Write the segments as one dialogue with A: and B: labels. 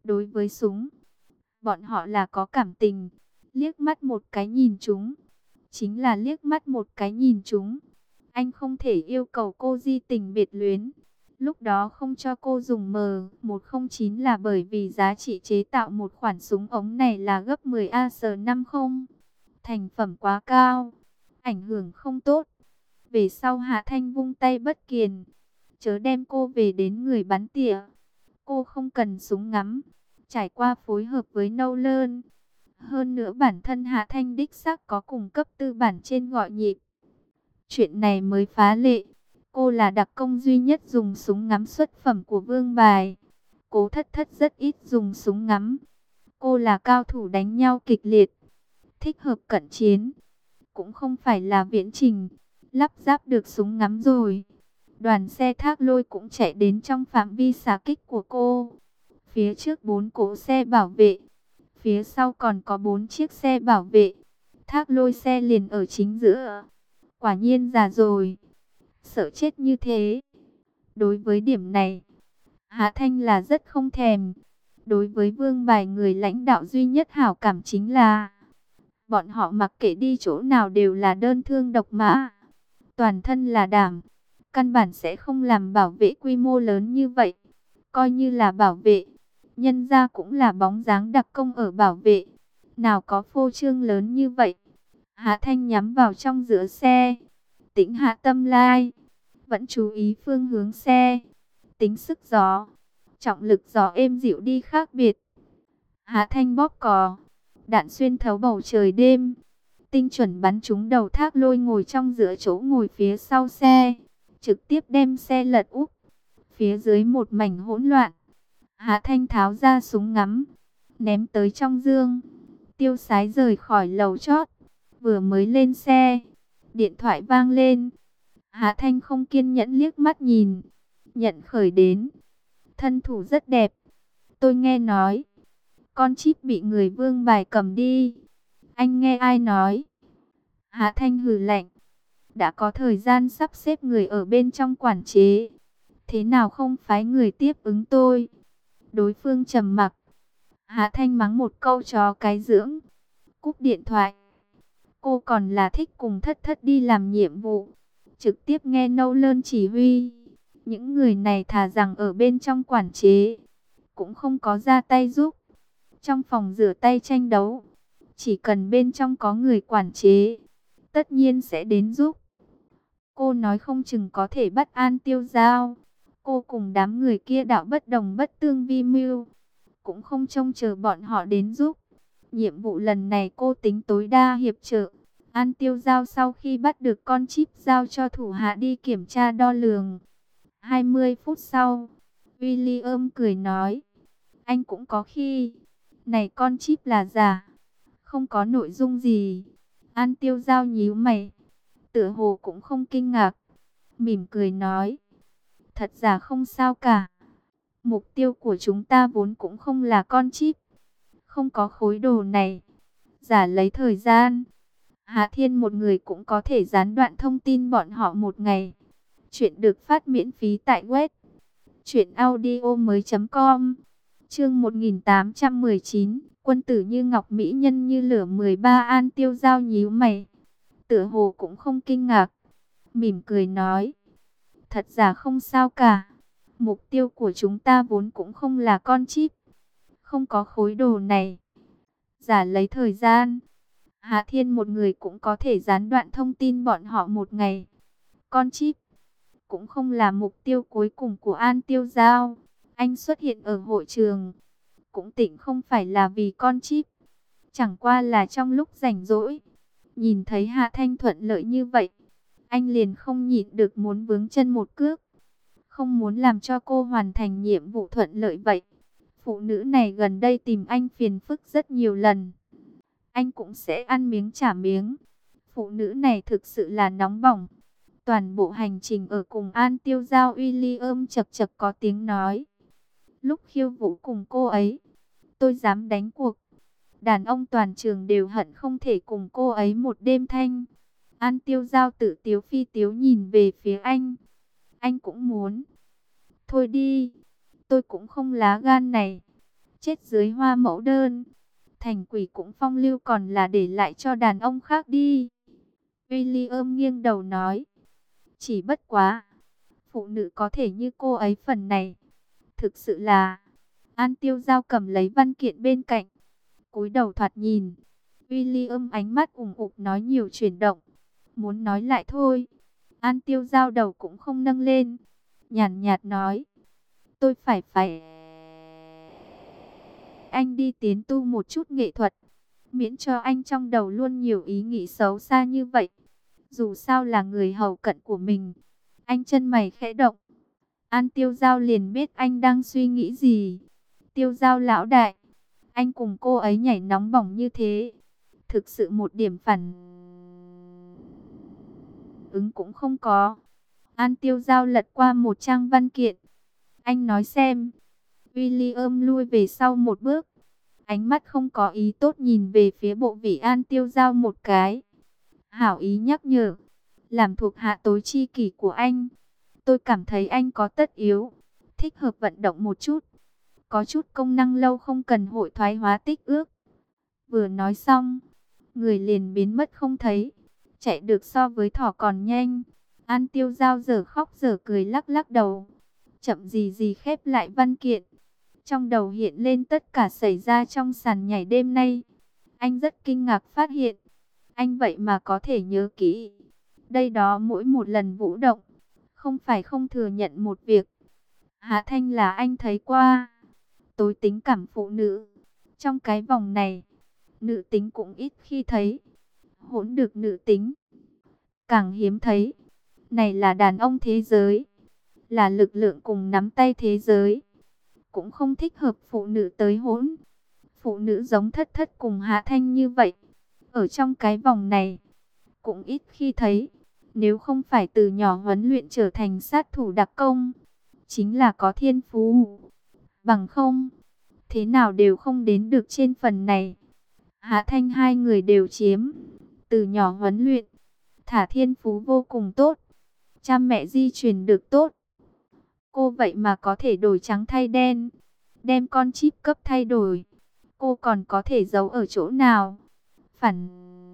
A: Đối với súng, bọn họ là có cảm tình. Liếc mắt một cái nhìn chúng, chính là liếc mắt một cái nhìn chúng. Anh không thể yêu cầu cô di tình biệt luyến. Lúc đó không cho cô dùng M109 là bởi vì giá trị chế tạo một khoản súng ống này là gấp 10 AS50. Thành phẩm quá cao, ảnh hưởng không tốt. Về sau Hạ Thanh vung tay bất kiền, chớ đem cô về đến người bắn tỉa. Cô không cần súng ngắm, trải qua phối hợp với Nolan. Hơn nữa bản thân Hạ Thanh đích xác có cung cấp tư bản trên gọi nhịp. Chuyện này mới phá lệ. Cô là đặc công duy nhất dùng súng ngắm xuất phẩm của Vương Bài. Cố Thất Thất rất ít dùng súng ngắm. Cô là cao thủ đánh nhau kịch liệt, thích hợp cận chiến, cũng không phải là viễn trình. Lắp ráp được súng ngắm rồi, đoàn xe Thác Lôi cũng chạy đến trong phạm vi xạ kích của cô. Phía trước 4 cỗ xe bảo vệ, phía sau còn có 4 chiếc xe bảo vệ. Thác Lôi xe liền ở chính giữa. Quả nhiên già rồi, sợ chết như thế. Đối với điểm này, Hạ Thanh là rất không thèm. Đối với Vương Bài, người lãnh đạo duy nhất hảo cảm chính là bọn họ mặc kệ đi chỗ nào đều là đơn thương độc mã, toàn thân là đảm, căn bản sẽ không làm bảo vệ quy mô lớn như vậy. Coi như là bảo vệ, nhân ra cũng là bóng dáng đặc công ở bảo vệ, nào có phô trương lớn như vậy. Hạ Thanh nhắm vào trong giữa xe, tĩnh hạ tâm lai, vẫn chú ý phương hướng xe, tính sức gió, trọng lực gió êm dịu đi khác biệt. Hạ Thanh bóp cò, đạn xuyên thấu bầu trời đêm, tinh chuẩn bắn trúng đầu Thác Lôi ngồi trong giữa chỗ ngồi phía sau xe, trực tiếp đem xe lật úp. Phía dưới một mảnh hỗn loạn. Hạ Thanh tháo ra súng ngắm, ném tới trong dương, tiêu sái rời khỏi lầu chót. Vừa mới lên xe, điện thoại vang lên. Hạ Thanh không kiên nhẫn liếc mắt nhìn, nhận khởi đến. Thân thủ rất đẹp. Tôi nghe nói con chip bị người Vương Bài cầm đi. Anh nghe ai nói? Hạ Thanh hừ lạnh. Đã có thời gian sắp xếp người ở bên trong quản chế, thế nào không phái người tiếp ứng tôi? Đối phương trầm mặc. Hạ Thanh mắng một câu chó cái dưỡng, cúp điện thoại. Cô còn là thích cùng Thất Thất đi làm nhiệm vụ, trực tiếp nghe Nolan chỉ huy. Những người này thà rằng ở bên trong quản chế, cũng không có ra tay giúp. Trong phòng rửa tay tranh đấu, chỉ cần bên trong có người quản chế, tất nhiên sẽ đến giúp. Cô nói không chừng có thể bắt An Tiêu Giao. Cô cùng đám người kia đạo bất đồng bất tương vi mưu, cũng không trông chờ bọn họ đến giúp. Nhiệm vụ lần này cô tính tối đa hiệp trợ. An Tiêu Giao sau khi bắt được con chip giao cho thủ hạ đi kiểm tra đo lường. 20 phút sau, William cười nói, anh cũng có khi, này con chip là giả, không có nội dung gì. An Tiêu Giao nhíu mày, tựa hồ cũng không kinh ngạc, mỉm cười nói, thật giả không sao cả. Mục tiêu của chúng ta vốn cũng không là con chip, không có khối đồ này. Giả lấy thời gian, Hạ Thiên một người cũng có thể gián đoạn thông tin bọn họ một ngày. Chuyện được phát miễn phí tại web truyệnaudiomoi.com. Chương 1819, quân tử như ngọc, mỹ nhân như lửa 13. An Tiêu Giao nhíu mày, tựa hồ cũng không kinh ngạc, mỉm cười nói, thật giả không sao cả. Mục tiêu của chúng ta vốn cũng không là con chip, không có khối đồ này. Giả lấy thời gian, Hạ Thiên một người cũng có thể gián đoạn thông tin bọn họ một ngày. Con chip cũng không là mục tiêu cuối cùng của An Tiêu Giao. Anh xuất hiện ở hội trường, cũng tỉnh không phải là vì con chip. Chẳng qua là trong lúc rảnh rỗi, nhìn thấy Hạ Thanh thuận lợi như vậy, anh liền không nhịn được muốn vướng chân một cước. Không muốn làm cho cô hoàn thành nhiệm vụ thuận lợi vậy. Phụ nữ này gần đây tìm anh phiền phức rất nhiều lần, anh cũng sẽ ăn miếng trả miếng. Phụ nữ này thực sự là nóng bỏng. Toàn bộ hành trình ở cùng An Tiêu Giao, William chật chật có tiếng nói. Lúc khiêu vũ cùng cô ấy, tôi dám đánh cuộc, đàn ông toàn trường đều hận không thể cùng cô ấy một đêm thanh. An Tiêu Giao tự tiếu phi tiếu nhìn về phía anh cũng muốn. Thôi đi, tôi cũng không lá gan này. chết dưới hoa mẫu đơn. Thành quỷ cũng phong lưu còn là để lại cho đàn ông khác đi. William nghiêng đầu nói. Chỉ bất quá, phụ nữ có thể như cô ấy phần này. Thực sự là... An Tiêu Giao cầm lấy văn kiện bên cạnh, cúi đầu thoạt nhìn. William ánh mắt ủng ục nói nhiều chuyển động. Muốn nói lại thôi. An Tiêu Giao đầu cũng không nâng lên. Nhàn nhạt nói. Tôi phải anh đi tiến tu một chút nghệ thuật. Miễn cho anh trong đầu luôn nhiều ý nghĩ xấu xa như vậy. Dù sao là người hầu cận của mình. Anh chân mày khẽ động. An Tiêu Giao liền biết anh đang suy nghĩ gì. Tiêu Giao lão đại, anh cùng cô ấy nhảy nóng bỏng như thế, thực sự một điểm phản ứng cũng không có. An Tiêu Giao lật qua một trang văn kiện. Anh nói xem. William lui về sau một bước. Ánh mắt không có ý tốt nhìn về phía bộ vị An Tiêu Giao một cái. Hảo ý nhắc nhở. Làm thuộc hạ tối chi kỷ của anh. Tôi cảm thấy anh có tất yếu. Thích hợp vận động một chút. Có chút công năng lâu không cần hội thoái hóa tích ước. Vừa nói xong, người liền biến mất không thấy. Chạy được so với thỏ còn nhanh. An Tiêu Giao giờ khóc giờ cười lắc lắc đầu. Chậm gì gì khép lại văn kiện. Trong đầu hiện lên tất cả xảy ra trong sàn nhảy đêm nay. Anh rất kinh ngạc phát hiện. Anh vậy mà có thể nhớ kỹ. Đây đó mỗi một lần vũ động. Không phải không thừa nhận một việc. Hạ Thanh là anh thấy qua. Tối tính cảm phụ nữ. Trong cái vòng này, nữ tính cũng ít khi thấy. Hỗn được nữ tính càng hiếm thấy. Này là đàn ông thế giới. Là lực lượng cùng nắm tay thế giới. Cũng không thích hợp phụ nữ tới hỗn. Phụ nữ giống Thất Thất cùng Hạ Thanh như vậy. Ở trong cái vòng này, cũng ít khi thấy. Nếu không phải từ nhỏ huấn luyện trở thành sát thủ đặc công, chính là có thiên phú. Bằng không, thế nào đều không đến được trên phần này. Hạ Thanh hai người đều chiếm. Từ nhỏ huấn luyện, thả thiên phú vô cùng tốt. Cha mẹ di truyền được tốt. Cô vậy mà có thể đổi trắng thay đen. Đem con chip cấp thay đổi. Cô còn có thể giấu ở chỗ nào? Phản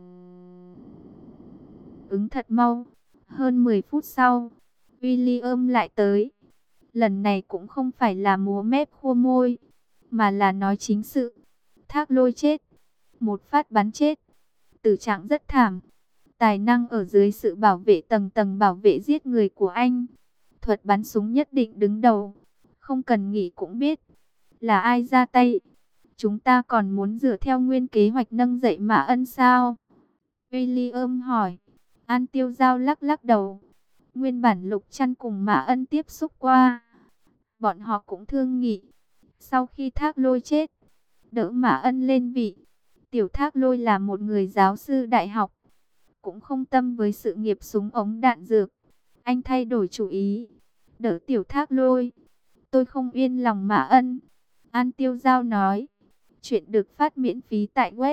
A: ứng thật mau. Hơn 10 phút sau, William lại tới. Lần này cũng không phải là múa mép khua môi, mà là nói chính sự. Thác Lôi chết. Một phát bắn chết. Tử trạng rất thảm. Tài năng ở dưới sự bảo vệ tầng tầng bảo vệ giết người của anh. Thuật bắn súng nhất định đứng đầu. Không cần nghĩ cũng biết là ai ra tay. Chúng ta còn muốn dựa theo nguyên kế hoạch nâng dậy Mã Ân sao? William hỏi. An Tiêu Giao lắc lắc đầu. Nguyên bản Lục Trăn cùng Mã Ân tiếp xúc qua. Bọn họ cũng thương nghị. Sau khi Thác Lôi chết, đỡ Mã Ân lên vị. Tiểu Thác Lôi là một người giáo sư đại học. Cũng không tâm với sự nghiệp súng ống đạn dược. Anh thay đổi chủ ý. Đỡ Tiểu Thác Lôi. Tôi không yên lòng Mã Ân. An Tiêu Giao nói. Chuyện được phát miễn phí tại web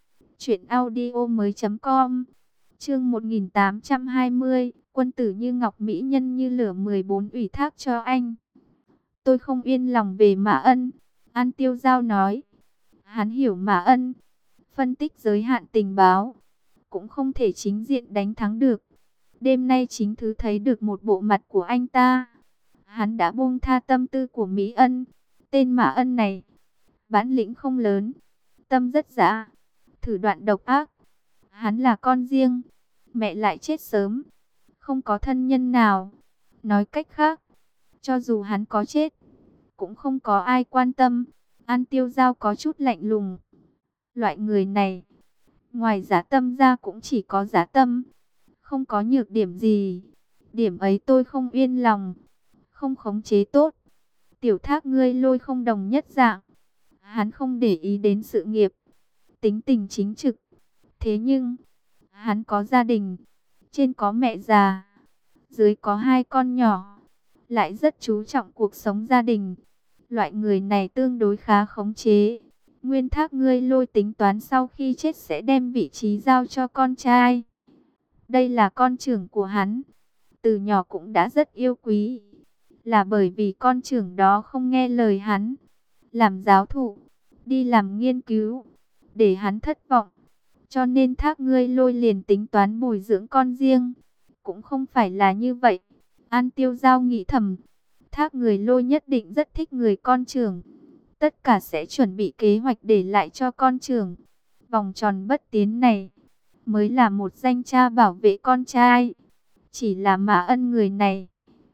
A: truyệnaudiomoi.com. Chương 1820, quân tử như ngọc mỹ nhân như lửa 14 ủy thác cho anh. Tôi không yên lòng về Mã Ân. An Tiêu Giao nói. Hắn hiểu Mã Ân. Phân tích giới hạn tình báo. Cũng không thể chính diện đánh thắng được. Đêm nay chính thứ thấy được một bộ mặt của anh ta. Hắn đã buông tha tâm tư của Mỹ Ân. Tên Mã Ân này, bản lĩnh không lớn, tâm rất dã, thủ đoạn độc ác. Hắn là con riêng, mẹ lại chết sớm, không có thân nhân nào. Nói cách khác, cho dù hắn có chết, cũng không có ai quan tâm. An Tiêu Giao có chút lạnh lùng. Loại người này, ngoài dã tâm ra cũng chỉ có dã tâm, không có nhược điểm gì. Điểm ấy tôi không yên lòng, không khống chế tốt. Tiểu Thác ngươi Lôi không đồng nhất dạng. Hắn không để ý đến sự nghiệp, tính tình chính trực. Thế nhưng, hắn có gia đình, trên có mẹ già, dưới có hai con nhỏ, lại rất chú trọng cuộc sống gia đình. Loại người này tương đối khá khống chế. Nguyên Thác ngươi Lôi tính toán sau khi chết sẽ đem vị trí giao cho con trai. Đây là con trưởng của hắn, từ nhỏ cũng đã rất yêu quý. Là bởi vì con trưởng đó không nghe lời hắn, làm giáo thụ, đi làm nghiên cứu, để hắn thất vọng. Cho nên Thác Ngươi Lôi liền tính toán bồi dưỡng con riêng. Cũng không phải là như vậy. An Tiêu Giao nghĩ thầm, Thác Người Lôi nhất định rất thích người con trưởng. Tất cả sẽ chuẩn bị kế hoạch để lại cho con trưởng. Vòng tròn bất tiến này mới là một danh cha bảo vệ con trai. Chỉ là Mã Ân người này,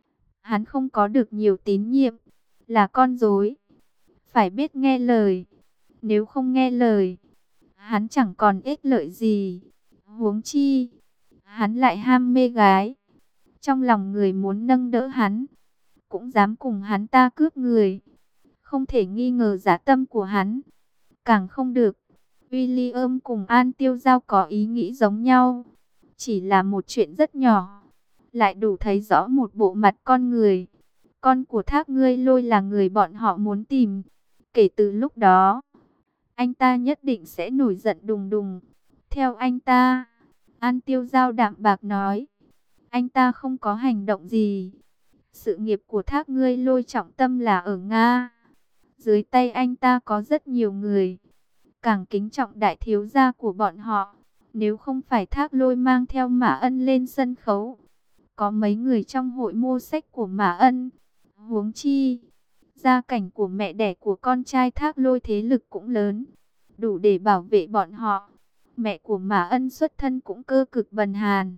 A: hắn không có được nhiều tín nhiệm, là con rối, phải biết nghe lời. Nếu không nghe lời, hắn chẳng còn ích lợi gì. Huống chi, hắn lại ham mê gái. Trong lòng người muốn nâng đỡ hắn, cũng dám cùng hắn ta cướp người. Không thể nghi ngờ dã tâm của hắn. Càng không được, William cùng An Tiêu Giao có ý nghĩ giống nhau. Chỉ là một chuyện rất nhỏ, lại đủ thấy rõ một bộ mặt con người. Con của Thác Ngươi Lôi là người bọn họ muốn tìm. Kể từ lúc đó, anh ta nhất định sẽ nổi giận đùng đùng. Theo anh ta, An Tiêu Giao đạm bạc nói, anh ta không có hành động gì. Sự nghiệp của Thác Ngươi Lôi trọng tâm là ở Nga. Dưới tay anh ta có rất nhiều người, càng kính trọng đại thiếu gia của bọn họ. Nếu không phải Thác Lôi mang theo Mã Ân lên sân khấu, có mấy người trong hội mua sách của Mã Ân. Huống chi, gia cảnh của mẹ đẻ của con trai Thác Lôi thế lực cũng lớn, đủ để bảo vệ bọn họ. Mẹ của Mã Ân xuất thân cũng cơ cực bần hàn,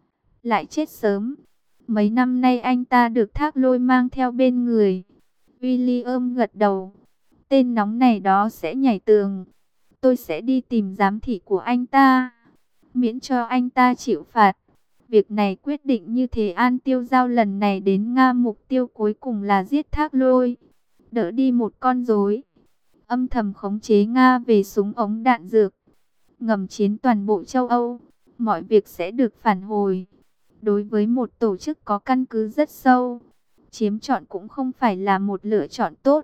A: lại chết sớm. Mấy năm nay anh ta được Thác Lôi mang theo bên người. William gật đầu. Tên nóng này đó sẽ nhảy tường. Tôi sẽ đi tìm giám thị của anh ta, miễn cho anh ta chịu phạt. Việc này quyết định như thế. An Tiêu Giao lần này đến Nga mục tiêu cuối cùng là giết Thác Lôi, đỡ đi một con rối, âm thầm khống chế Nga về súng ống đạn dược, ngầm chiến toàn bộ châu Âu. Mọi việc sẽ được phản hồi. Đối với một tổ chức có căn cứ rất sâu, chiếm trọn cũng không phải là một lựa chọn tốt.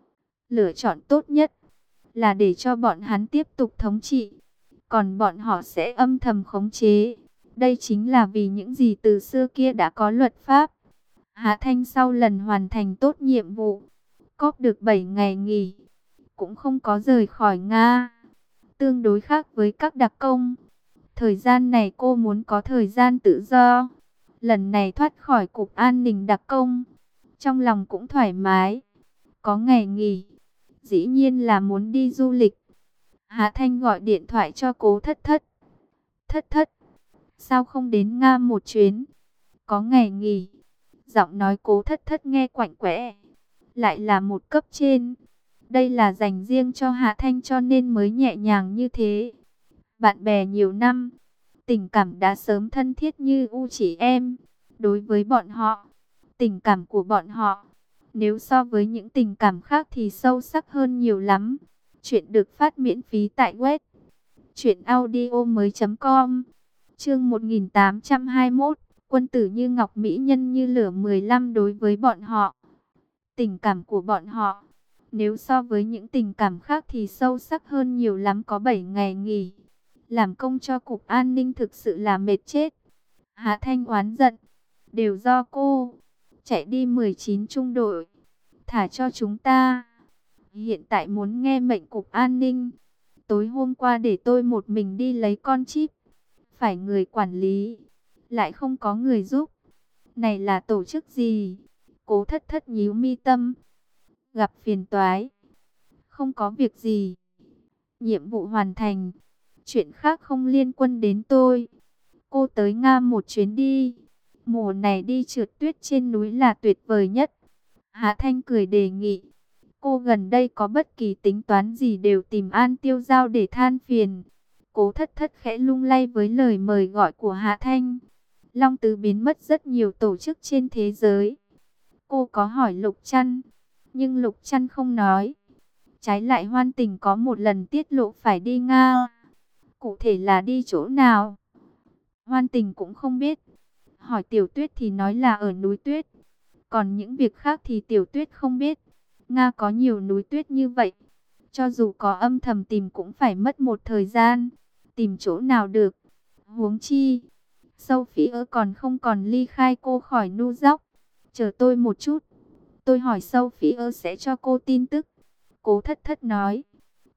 A: Lựa chọn tốt nhất là để cho bọn hắn tiếp tục thống trị, còn bọn họ sẽ âm thầm khống chế. Đây chính là vì những gì từ xưa kia đã có luật pháp. Hạ Thanh sau lần hoàn thành tốt nhiệm vụ, cóp được 7 ngày nghỉ, cũng không có rời khỏi Nga. Tương đối khác với các đặc công, thời gian này cô muốn có thời gian tự do. Lần này thoát khỏi cục an ninh đặc công, trong lòng cũng thoải mái. Có ngày nghỉ, dĩ nhiên là muốn đi du lịch. Hạ Thanh gọi điện thoại cho Cố Thất Thất. Thất Thất, sao không đến Nga một chuyến? Có ngày nghỉ. Giọng nói Cố Thất Thất nghe quạnh quẽ, lại là một cấp trên. Đây là dành riêng cho Hạ Thanh cho nên mới nhẹ nhàng như thế. Bạn bè nhiều năm, tình cảm đã sớm thân thiết như u chỉ em. Đối với bọn họ, tình cảm của bọn họ, nếu so với những tình cảm khác thì sâu sắc hơn nhiều lắm. Chuyện được phát miễn phí tại web truyệnaudiomoi.com. Chương 1821, quân tử như ngọc, mỹ nhân như lửa. 15. Đối với bọn họ, tình cảm của bọn họ, nếu so với những tình cảm khác thì sâu sắc hơn nhiều lắm. Có 7 ngày nghỉ, làm công cho cục an ninh thực sự là mệt chết. Hạ Thanh oán giận, đều do cô, chạy đi 19 trung đội, thả cho chúng ta. Hiện tại muốn nghe mệnh cục an ninh. Tối hôm qua để tôi một mình đi lấy con chip, phải người quản lý, lại không có người giúp. Này là tổ chức gì? Cố Thất Thất nhíu mi tâm. Gặp phiền toái. Không có việc gì. Nhiệm vụ hoàn thành. Chuyện khác không liên quan đến tôi. Cô tới Nga một chuyến đi. Mùa này đi trượt tuyết trên núi là tuyệt vời nhất. Hạ Thanh cười đề nghị. Cô gần đây có bất kỳ tính toán gì đều tìm An Tiêu Giao để than phiền. Cố Thất Thất khẽ lung lay với lời mời gọi của Hạ Thanh. Long Tứ biến mất rất nhiều tổ chức trên thế giới. Cô có hỏi Lục Trăn, nhưng Lục Trăn không nói. Trái lại Hoan Tình có một lần tiết lộ phải đi Nga. Cụ thể là đi chỗ nào, Hoan Tình cũng không biết. Hỏi Tiểu Tuyết thì nói là ở núi tuyết. Còn những việc khác thì Tiểu Tuyết không biết. Nga có nhiều núi tuyết như vậy, cho dù có âm thầm tìm cũng phải mất một thời gian. Tìm chỗ nào được. Huống chi, Sophie còn ly khai cô khỏi New York. Chờ tôi một chút, tôi hỏi Sophie sẽ cho cô tin tức. Cố Thất Thất nói.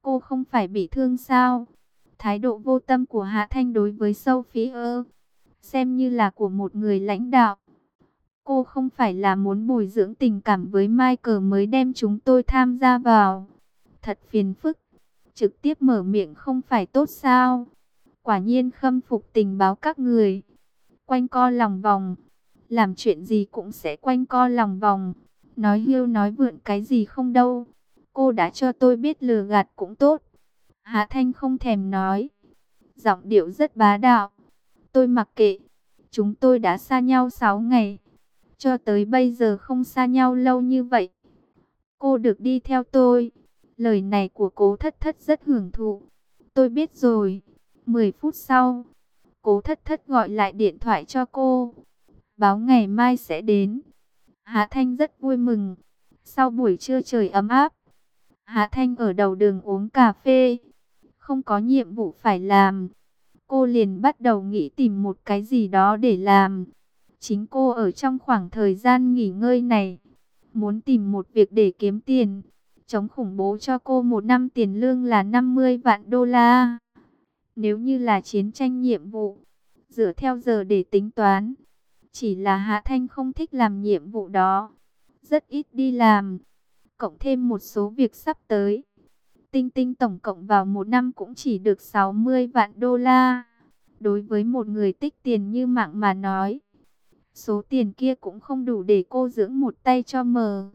A: Cô không phải bị thương sao? Thái độ vô tâm của Hạ Thanh đối với Sophie xem như là của một người lãnh đạo. Cô không phải là muốn bồi dưỡng tình cảm với Michael mới đem chúng tôi tham gia vào. Thật phiền phức. Trực tiếp mở miệng không phải tốt sao? Quả nhiên khâm phục tình báo các người. Quanh co lòng vòng. Làm chuyện gì cũng sẽ quanh co lòng vòng. Nói hưu nói vượn cái gì không đâu. Cô đã cho tôi biết lừa gạt cũng tốt. Hạ Thanh không thèm nói. Giọng điệu rất bá đạo. Tôi mặc kệ. Chúng tôi đã xa nhau 6 ngày. Cho tới bây giờ không xa nhau lâu như vậy. Cô được đi theo tôi. Lời này của Cố Thất Thất rất hưởng thụ. Tôi biết rồi. 10 phút sau, Cố Thất Thất gọi lại điện thoại cho cô. Báo ngày mai sẽ đến. Hạ Thanh rất vui mừng. Sau buổi trưa trời ấm áp, Hạ Thanh ở đầu đường uống cà phê. Không có nhiệm vụ phải làm. Cô liền bắt đầu nghĩ tìm một cái gì đó để làm. Chính cô ở trong khoảng thời gian nghỉ ngơi này, muốn tìm một việc để kiếm tiền. Chống khủng bố cho cô một năm tiền lương là 50 vạn đô la. Nếu như là chiến tranh nhiệm vụ, dựa theo giờ để tính toán. Chỉ là Hạ Thanh không thích làm nhiệm vụ đó. Rất ít đi làm. Cộng thêm một số việc sắp tới. Tinh Tinh tổng cộng vào một năm cũng chỉ được 60 vạn đô la. Đối với một người tích tiền như Mạng mà nói, số tiền kia cũng không đủ để cô dưỡng một tay cho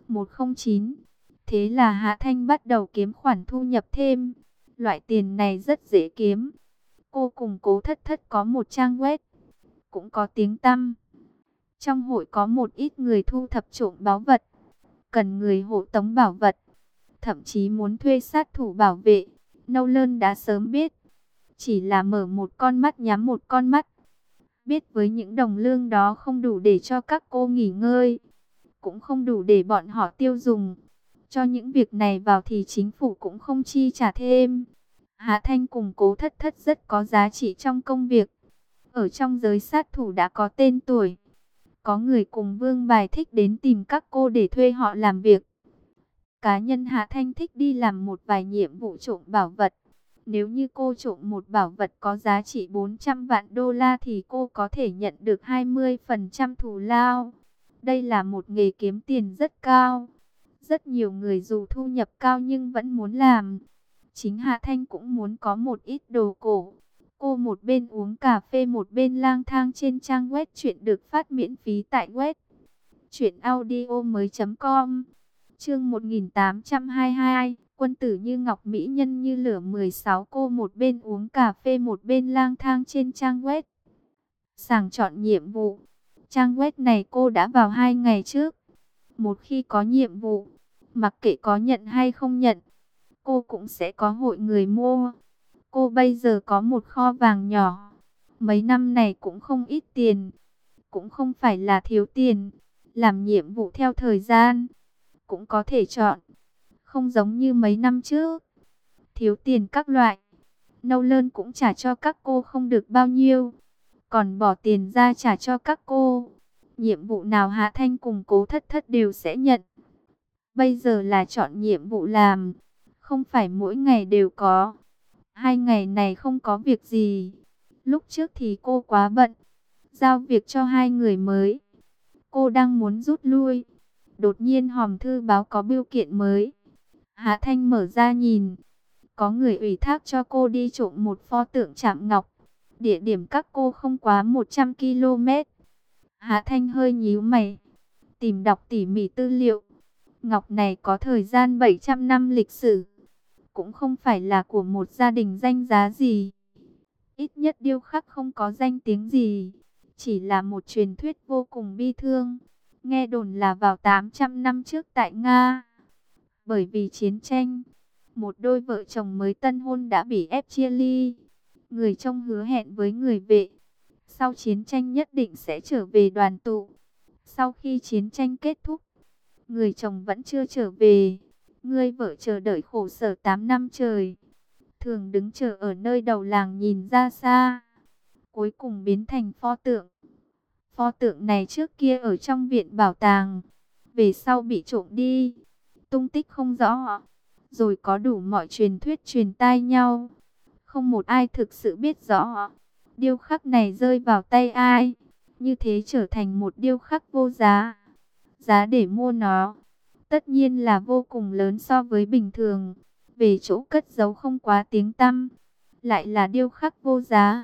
A: M109. Thế là Hạ Thanh bắt đầu kiếm khoản thu nhập thêm. Loại tiền này rất dễ kiếm. Cô cùng Cố Thất Thất có một trang web, cũng có tiếng tăm. Trong hội có một ít người thu thập trộm báu vật, cần người hộ tống bảo vật, thậm chí muốn thuê sát thủ bảo vệ. Nolan đã sớm biết, chỉ là mở một con mắt nhắm một con mắt. Biết với những đồng lương đó không đủ để cho các cô nghỉ ngơi, cũng không đủ để bọn họ tiêu dùng. Cho những việc này vào thì chính phủ cũng không chi trả thêm. Hạ Thanh cùng Cố Thất Thất rất có giá trị trong công việc. Ở trong giới sát thủ đã có tên tuổi. Có người cùng vương bài thích đến tìm các cô để thuê họ làm việc. Cá nhân Hạ Thanh thích đi làm một vài nhiệm vụ trộm bảo vật. Nếu như cô trộm một bảo vật có giá trị 400 vạn đô la thì cô có thể nhận được 20% thù lao. Đây là một nghề kiếm tiền rất cao. Rất nhiều người dù thu nhập cao nhưng vẫn muốn làm. Chính Hạ Thanh cũng muốn có một ít đồ cổ. Cô một bên uống cà phê một bên lang thang trên trang web truyện được phát miễn phí tại web truyệnaudiomoi.com. Chương 1822, quân tử như ngọc mỹ nhân như lửa 16. Cô một bên uống cà phê một bên lang thang trên trang web sàng chọn nhiệm vụ. Trang web này cô đã vào 2 ngày trước. Một khi có nhiệm vụ, mặc kệ có nhận hay không nhận, cô cũng sẽ có hội người mua. Cô bây giờ có một kho vàng nhỏ. Mấy năm này cũng không ít tiền. Cũng không phải là thiếu tiền. Làm nhiệm vụ theo thời gian cũng có thể chọn. Không giống như mấy năm trước, thiếu tiền các loại. Nolan cũng trả cho các cô không được bao nhiêu, còn bỏ tiền ra trả cho các cô. Nhiệm vụ nào Hạ Thanh cùng Cố Thất Thất đều sẽ nhận. Bây giờ là chọn nhiệm vụ làm, không phải mỗi ngày đều có. 2 ngày này không có việc gì. Lúc trước thì cô quá bận, giao việc cho 2 người mới. Cô đang muốn rút lui. Đột nhiên hòm thư báo có bưu kiện mới. Hạ Thanh mở ra nhìn. Có người ủy thác cho cô đi trộm một pho tượng chạm ngọc. Địa điểm các cô không quá 100 km. Hạ Thanh hơi nhíu mày, tìm đọc tỉ mỉ tư liệu. Ngọc này có thời gian 700 năm lịch sử. Cũng không phải là của một gia đình danh giá gì. Ít nhất điêu khắc không có danh tiếng gì. Chỉ là một truyền thuyết vô cùng bi thương. Nghe đồn là vào 800 năm trước tại Nga, bởi vì chiến tranh, một đôi vợ chồng mới tân hôn đã bị ép chia ly. Người trông hứa hẹn với người vệ, sau chiến tranh nhất định sẽ trở về đoàn tụ. Sau khi chiến tranh kết thúc, người chồng vẫn chưa trở về. Người vợ chờ đợi khổ sở 8 năm trời, thường đứng chờ ở nơi đầu làng nhìn ra xa. Cuối cùng biến thành pho tượng. Pho tượng này trước kia ở trong viện bảo tàng, về sau bị trộm đi, tung tích không rõ. rồi có đủ mọi truyền thuyết truyền tai nhau. Không một ai thực sự biết rõ điêu khắc này rơi vào tay ai, như thế trở thành một điêu khắc vô giá. Giá để mua nó tất nhiên là vô cùng lớn so với bình thường. Về chỗ cất giấu không quá tiếng tăm, lại là điêu khắc vô giá.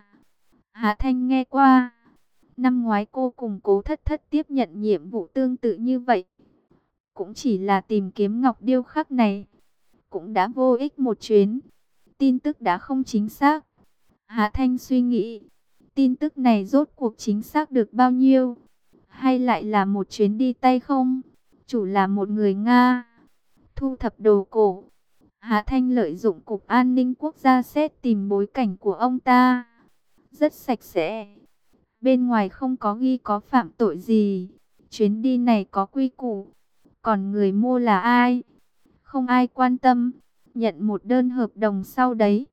A: Hạ Thanh nghe qua, năm ngoái cô cùng Cố Thất Thất tiếp nhận nhiệm vụ tương tự như vậy, cũng chỉ là tìm kiếm ngọc điêu khắc này, cũng đã vô ích một chuyến. Tin tức đã không chính xác. Hạ Thanh suy nghĩ, tin tức này rốt cuộc chính xác được bao nhiêu? Hay lại là một chuyến đi tay không? Chủ là một người Nga, thu thập đồ cổ. Hạ Thanh lợi dụng Cục An ninh Quốc gia xét tìm bối cảnh của ông ta. Rất sạch sẽ. Bên ngoài không có ghi có phạm tội gì. Chuyến đi này có quy củ. Còn người mua là ai? Không ai quan tâm. Nhận một đơn hợp đồng sau đấy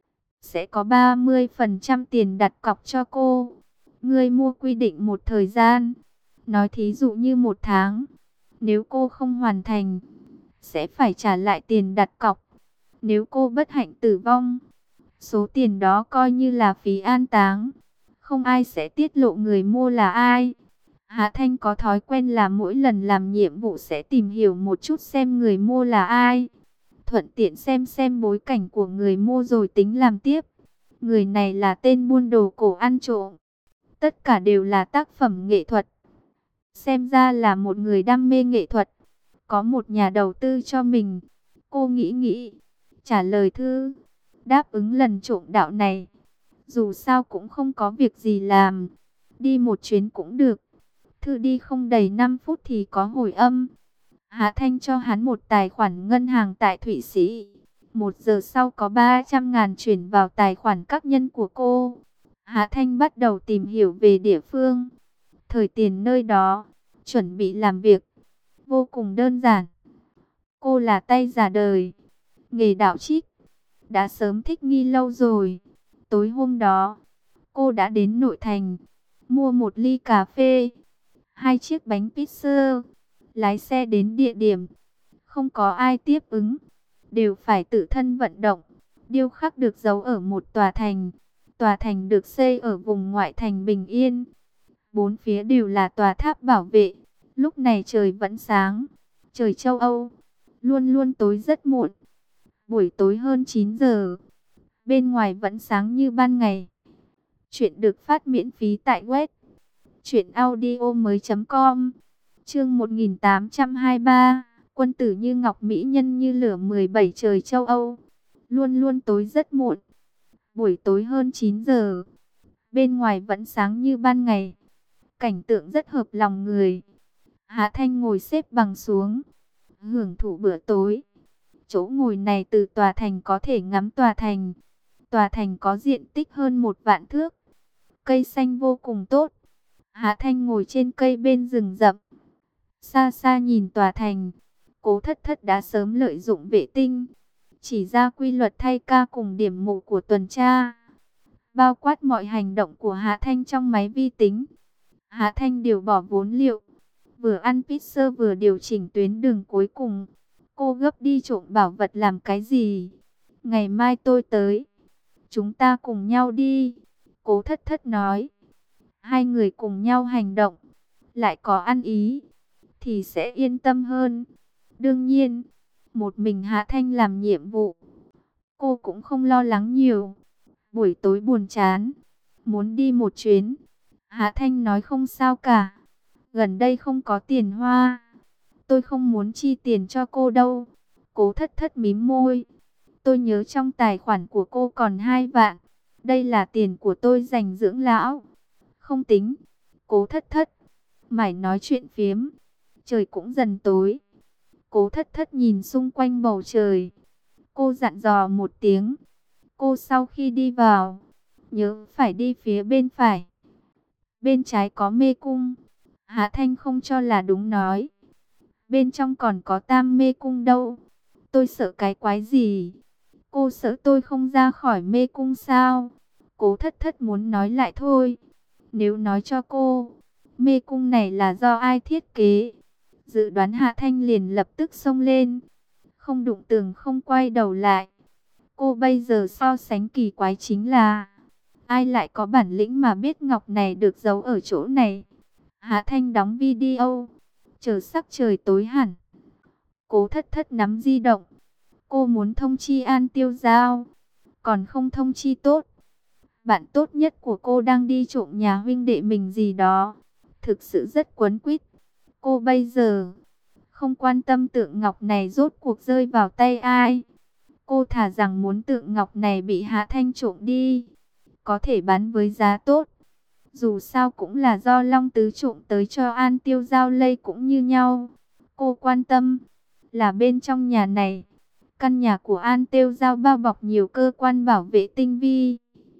A: sẽ có 30% tiền đặt cọc cho cô. Người mua quy định một thời gian. Nói thí dụ như 1 tháng. Nếu cô không hoàn thành, sẽ phải trả lại tiền đặt cọc. Nếu cô bất hạnh tử vong, số tiền đó coi như là phí an táng. Không ai sẽ tiết lộ người mua là ai. Hạ Thanh có thói quen là mỗi lần làm nhiệm vụ sẽ tìm hiểu một chút xem người mua là ai. Thuận tiện xem bối cảnh của người mua rồi tính làm tiếp. Người này là tên buôn đồ cổ ăn trộm. Tất cả đều là tác phẩm nghệ thuật. Xem ra là một người đam mê nghệ thuật. Có một nhà đầu tư cho mình. Cô nghĩ, trả lời thư, đáp ứng lần trộm đạo này. Dù sao cũng không có việc gì làm, đi một chuyến cũng được. Thư đi không đầy 5 phút thì có hồi âm. Hạ Thanh cho hắn một tài khoản ngân hàng tại Thụy Sĩ. 1 giờ sau có 300.000 chuyển vào tài khoản các nhân của cô. Hạ Thanh bắt đầu tìm hiểu về địa phương, thời tiền nơi đó, chuẩn bị làm việc. Vô cùng đơn giản. Cô là tay giả đời, nghề đạo trích, đã sớm thích nghi lâu rồi. Tối hôm đó, cô đã đến nội thành, mua 1 ly cà phê, 2 chiếc bánh pizza, lái xe đến địa điểm. Không có ai tiếp ứng, đều phải tự thân vận động. Điêu khắc được giấu ở một tòa thành. Tòa thành được xây ở vùng ngoại thành bình yên. 4 phía đều là tòa tháp bảo vệ. Lúc này trời vẫn sáng. Trời châu Âu luôn luôn tối rất muộn. Buổi tối hơn 9 giờ, bên ngoài vẫn sáng như ban ngày. Chuyện được phát miễn phí tại web truyệnaudiomoi.com. Chương 1823, quân tử như ngọc, mỹ nhân như lửa. 17 Trời châu Âu luôn luôn tối rất muộn. Buổi tối hơn 9 giờ, bên ngoài vẫn sáng như ban ngày. Cảnh tượng rất hợp lòng người. Hạ Thanh ngồi xếp bằng xuống, hưởng thụ bữa tối. Chỗ ngồi này từ tòa thành có thể ngắm tòa thành. Tòa thành có diện tích hơn 1 vạn thước. Cây xanh vô cùng tốt. Hạ Thanh ngồi trên cây bên rừng rậm. Xa xa nhìn tòa thành. Cố Thất Thất đã sớm lợi dụng vệ tinh, chỉ ra quy luật thay ca cùng điểm mù của tuần tra, bao quát mọi hành động của Hạ Thanh trong máy vi tính. Hạ Thanh điều bỏ vốn liệu, vừa ăn pizza vừa điều chỉnh tuyến đường cuối cùng. Cô gấp đi trộm bảo vật làm cái gì? Ngày mai tôi tới, chúng ta cùng nhau đi. Cố Thất Thất nói. Hai người cùng nhau hành động, lại có ăn ý, thì sẽ yên tâm hơn. Đương nhiên, một mình Hạ Thanh làm nhiệm vụ, cô cũng không lo lắng nhiều. Buổi tối buồn chán, muốn đi một chuyến. Hạ Thanh nói không sao cả. Gần đây không có tiền hoa, tôi không muốn chi tiền cho cô đâu. Cố Thất Thất mím môi. Tôi nhớ trong tài khoản của cô còn 2 vạn. Đây là tiền của tôi dành dưỡng lão. Không tính. Cố Thất Thất mải nói chuyện phiếm. Trời cũng dần tối. Cố Thất Thất nhìn xung quanh bầu trời. Cô dặn dò một tiếng. Cô sau khi đi vào, nhớ phải đi phía bên phải. Bên trái có mê cung. Hạ Thanh không cho là đúng nói. Bên trong còn có Tam mê cung đâu. Tôi sợ cái quái gì? Cô sợ tôi không ra khỏi mê cung sao? Cố Thất Thất muốn nói lại thôi. Nếu nói cho cô, mê cung này là do ai thiết kế? Dự đoán Hạ Thanh liền lập tức xông lên. không đụng tường không quay đầu lại. Cô bây giờ so sánh kỳ quái chính là ai lại có bản lĩnh mà biết ngọc này được giấu ở chỗ này. Hạ Thanh đóng video, chờ sắc trời tối hẳn. Cố Thất Thất nắm di động. Cô muốn thông chi An Tiêu Giao, còn không thông chi tốt. Bạn tốt nhất của cô đang đi trộm nhà huynh đệ mình gì đó. Thực sự rất quấn quýt. Cô bây giờ không quan tâm tượng ngọc này rốt cuộc rơi vào tay ai. Cô thà rằng muốn tượng ngọc này bị Hạ Thanh trộm đi, có thể bán với giá tốt. Dù sao cũng là do Long Tứ trộm tới cho An Tiêu Giao lây cũng như nhau. Cô quan tâm là bên trong nhà này, căn nhà của An Tiêu Giao bao bọc nhiều cơ quan bảo vệ tinh vi.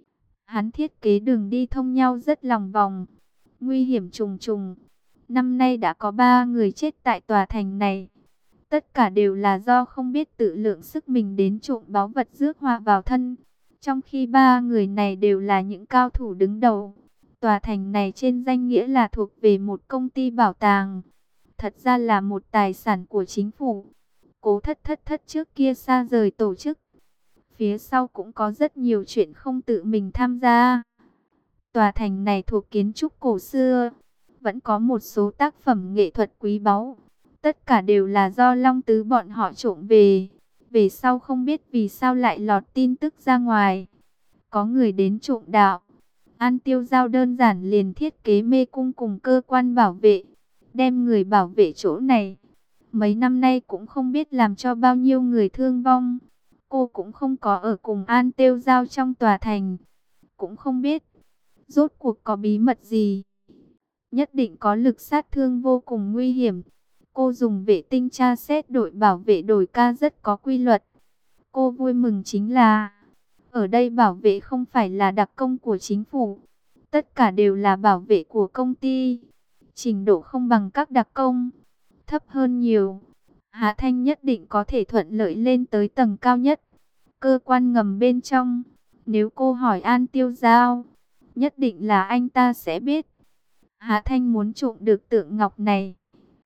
A: Hắn thiết kế đường đi thông nhau rất lòng vòng, nguy hiểm trùng trùng. Năm nay đã có 3 người chết tại tòa thành này. Tất cả đều là do không biết tự lượng sức mình đến trộm báu vật rước họa vào thân. Trong khi 3 người này đều là những cao thủ đứng đầu. Tòa thành này trên danh nghĩa là thuộc về một công ty bảo tàng. Thật ra là một tài sản của chính phủ. Cố Thất Thất trước kia xa rời tổ chức. Phía sau cũng có rất nhiều chuyện không tự mình tham gia. Tòa thành này thuộc kiến trúc cổ xưa. Vẫn có một số tác phẩm nghệ thuật quý báu. Tất cả đều là do Long Tứ bọn họ trộm về. Về sau không biết vì sao lại lọt tin tức ra ngoài. Có người đến trộm đạo. An Tiêu Giao đơn giản liền thiết kế mê cung cùng cơ quan bảo vệ. Đem người bảo vệ chỗ này. Mấy năm nay cũng không biết làm cho bao nhiêu người thương vong. Cô cũng không có ở cùng An Tiêu Giao trong tòa thành. Cũng không biết rốt cuộc có bí mật gì. Nhất định có lực sát thương vô cùng nguy hiểm. Cô dùng vệ tinh tra xét đội bảo vệ đổi ca rất có quy luật. Cô vui mừng chính là ở đây bảo vệ không phải là đặc công của chính phủ. Tất cả đều là bảo vệ của công ty. Trình độ không bằng các đặc công, thấp hơn nhiều. Hạ Thanh nhất định có thể thuận lợi lên tới tầng cao nhất. Cơ quan ngầm bên trong, nếu cô hỏi An Tiêu Giao, nhất định là anh ta sẽ biết. Hạ Thanh muốn trộm được tượng ngọc này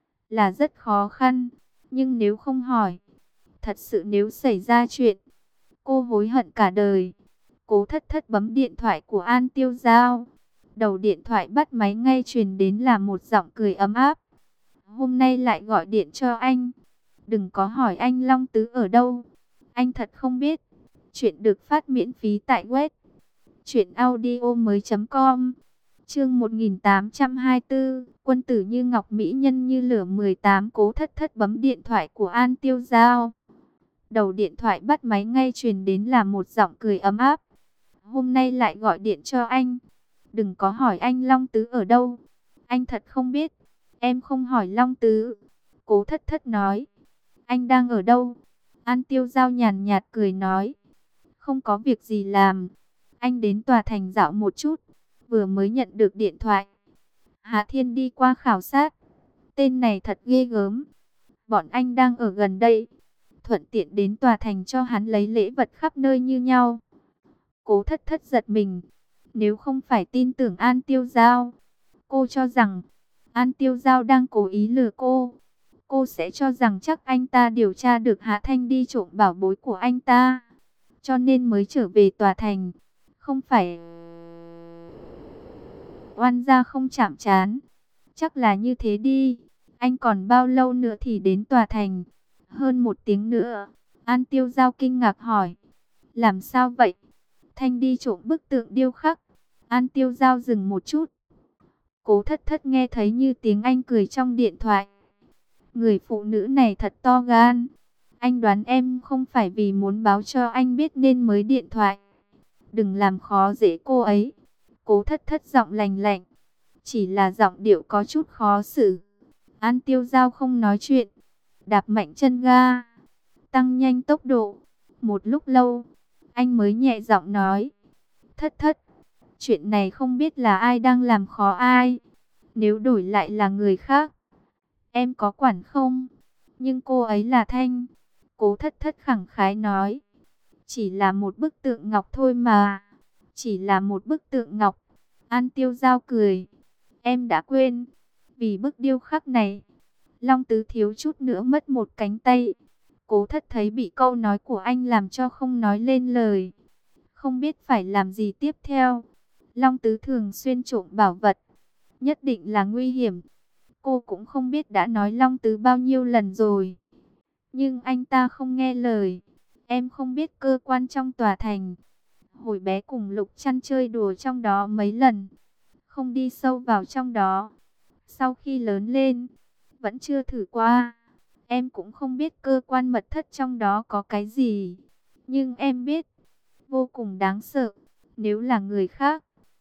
A: là rất khó khăn. Nhưng nếu không hỏi, thật sự nếu xảy ra chuyện, cô hối hận cả đời. Cố Thất Thất bấm điện thoại của An Tiêu Giao. Đầu điện thoại bắt máy ngay truyền đến là một giọng cười ấm áp. Hôm nay lại gọi điện cho anh. Đừng có hỏi anh Long Tứ ở đâu. Anh thật không biết. Chuyện được phát miễn phí tại web truyệnaudiomoi.com. Chương 1824, quân tử như ngọc mỹ nhân như lửa 18. Cố Thất Thất bấm điện thoại của An Tiêu Giao. Đầu điện thoại bắt máy ngay truyền đến là một giọng cười ấm áp. Hôm nay lại gọi điện cho anh. Đừng có hỏi anh Long Tứ ở đâu. Anh thật không biết. Em không hỏi Long Tứ. Cố Thất Thất nói. Anh đang ở đâu? An Tiêu Giao nhàn nhạt cười nói. Không có việc gì làm. Anh đến tòa thành dạo một chút. Vừa mới nhận được điện thoại. Hạ Thiên đi qua khảo sát. Tên này thật ghê gớm. Bọn anh đang ở gần đây. Thuận tiện đến tòa thành cho hắn lấy lễ vật khắp nơi như nhau. Cố Thất Thất giật mình. Nếu không phải tin tưởng An Tiêu Giao, cô cho rằng An Tiêu Giao đang cố ý lừa cô. Cô sẽ cho rằng chắc anh ta điều tra được Hạ Thanh đi trộm bảo bối của anh ta, cho nên mới trở về tòa thành. Không phải oan gia không chạm trán. Chắc là như thế đi. Anh còn bao lâu nữa thì đến tòa thành? Hơn 1 tiếng nữa. An Tiêu Giao kinh ngạc hỏi. Làm sao vậy? Thanh đi trộm bức tượng điêu khắc. An Tiêu Giao dừng một chút. Cố Thất Thất nghe thấy như tiếng anh cười trong điện thoại. Người phụ nữ này thật to gan. Anh đoán em không phải vì muốn báo cho anh biết nên mới điện thoại. Đừng làm khó dễ cô ấy. Cố Thất Thất giọng lành lạnh. Chỉ là giọng điệu có chút khó xử. An Tiêu Giao không nói chuyện. Đạp mạnh chân ga. Tăng nhanh tốc độ. Một lúc lâu, anh mới nhẹ giọng nói. Thất Thất, chuyện này không biết là ai đang làm khó ai. Nếu đổi lại là người khác, em có quản không? Nhưng cô ấy là Thanh. Cố Thất Thất khẳng khái nói. Chỉ là một bức tượng ngọc thôi mà. Chỉ là một bức tượng ngọc. An Tiêu Giao cười. Em đã quên. Vì bức điêu khắc này, Long Tứ thiếu chút nữa mất một cánh tay. Cố Thất thấy bị câu nói của anh làm cho không nói lên lời, không biết phải làm gì tiếp theo. Long Tứ thường xuyên trộm bảo vật, nhất định là nguy hiểm. Cô cũng không biết đã nói Long Tứ bao nhiêu lần rồi, nhưng anh ta không nghe lời. Em không biết cơ quan trong tòa thành. Hồi bé cùng Lục Trăn chơi đùa trong đó mấy lần, không đi sâu vào trong đó. Sau khi lớn lên, vẫn chưa thử qua. Em cũng không biết cơ quan mật thất trong đó có cái gì. Nhưng em biết, vô cùng đáng sợ. Nếu là người khác,